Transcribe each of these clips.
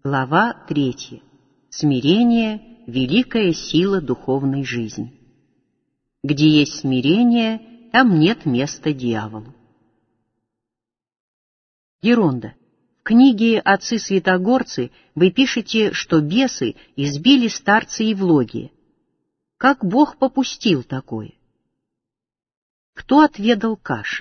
Глава 3. Смирение – великая сила духовной жизни. Где есть смирение, там нет места дьяволу. Геронда. В книге «Отцы святогорцы» вы пишете, что бесы избили старца Евлогия. Как Бог попустил такое? Кто отведал каши?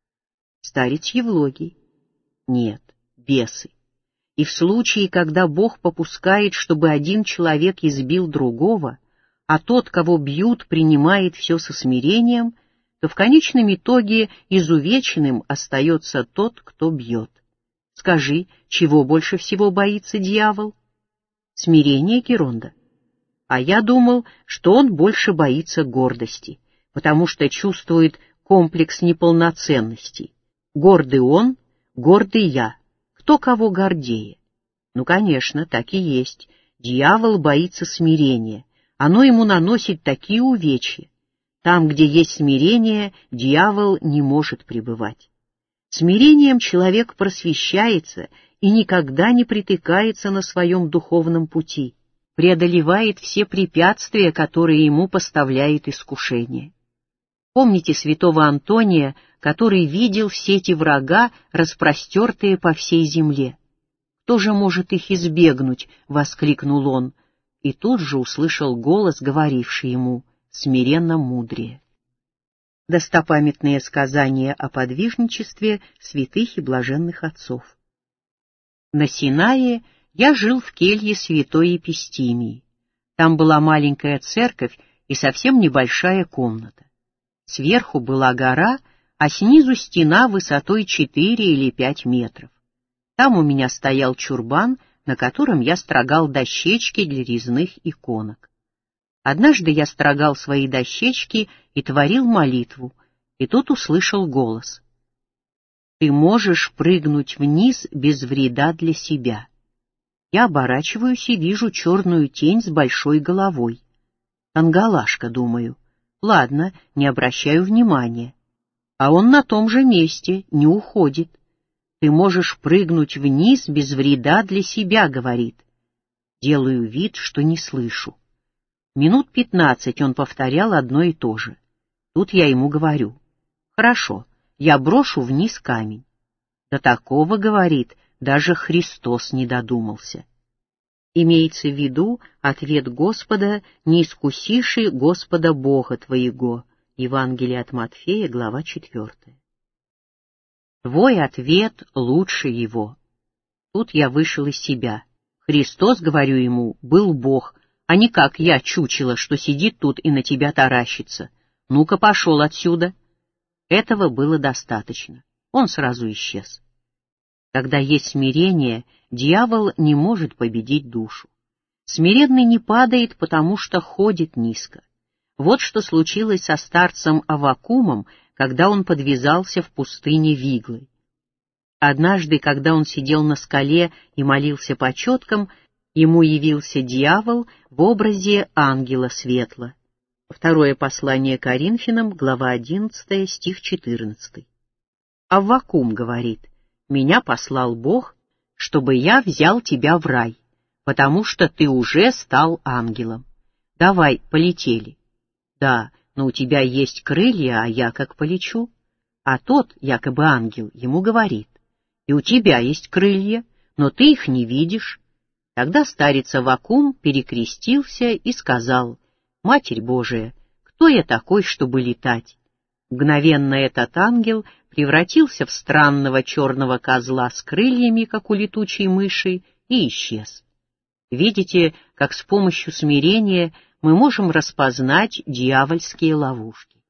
Старец Евлогий. Нет, бесы. И в случае, когда Бог попускает, чтобы один человек избил другого, а тот, кого бьют, принимает все со смирением, то в конечном итоге изувеченным остается тот, кто бьет. Скажи, чего больше всего боится дьявол? Смирение, Геронда? А я думал, что он больше боится гордости, потому что чувствует комплекс неполноценности. Гордый он, гордый я. Кто кого гордее? Ну, конечно, так и есть. Дьявол боится смирения. Оно ему наносит такие увечья. Там, где есть смирение, дьявол не может пребывать. Смирением человек просвещается и никогда не притыкается на своем духовном пути, преодолевает все препятствия, которые ему поставляет искушение. Помните святого Антония, который видел все эти врага, распростертые по всей земле? «Кто же может их избегнуть?» — воскликнул он, и тут же услышал голос, говоривший ему: «Смиренно мудрее». Достопамятные сказания о подвижничестве святых и блаженных отцов. На Синае я жил в келье святой Епистимии. Там была маленькая церковь и совсем небольшая комната. Сверху была гора, а снизу стена высотой 4 или 5 метров. Там у меня стоял чурбан, на котором я строгал дощечки для резных иконок. Однажды я строгал свои дощечки и творил молитву, и тут услышал голос: «Ты можешь прыгнуть вниз без вреда для себя». Я оборачиваюсь и вижу черную тень с большой головой. Ангалашка, думаю. Ладно, не обращаю внимания. А он на том же месте, не уходит. «Ты можешь прыгнуть вниз без вреда для себя», — говорит. Делаю вид, что не слышу. Минут 15 он повторял одно и то же. Тут я ему говорю: «Хорошо, я брошу вниз камень». До такого, говорит, даже Христос не додумался. Имеется в виду ответ Господа: «Не искусиши Господа Бога твоего». Евангелие от Матфея, глава 4. Твой ответ лучше его. Тут я вышел из себя. Христос, говорю ему, был Бог, а не как я, чучело, что сидит тут и на тебя таращится. Ну-ка, пошел отсюда. Этого было достаточно. Он сразу исчез. Когда есть смирение, дьявол не может победить душу. Смиренный не падает, потому что ходит низко. Вот что случилось со старцем Аввакумом, когда он подвязался в пустыне Виглы. Однажды, когда он сидел на скале и молился по четкам, ему явился дьявол в образе ангела светла. Второе послание Коринфянам, глава 11, стих 14. Аввакум говорит: «Меня послал Бог, чтобы я взял тебя в рай, потому что ты уже стал ангелом. Давай, полетели». «Да, но у тебя есть крылья, а я как полечу?» А тот, якобы ангел, ему говорит: «И у тебя есть крылья, но ты их не видишь». Тогда старец Аввакум перекрестился и сказал: «Матерь Божия, кто я такой, чтобы летать?» Мгновенно этот ангел превратился в странного черного козла с крыльями, как у летучей мыши, и исчез. Видите, как с помощью смирения мы можем распознать дьявольские ловушки.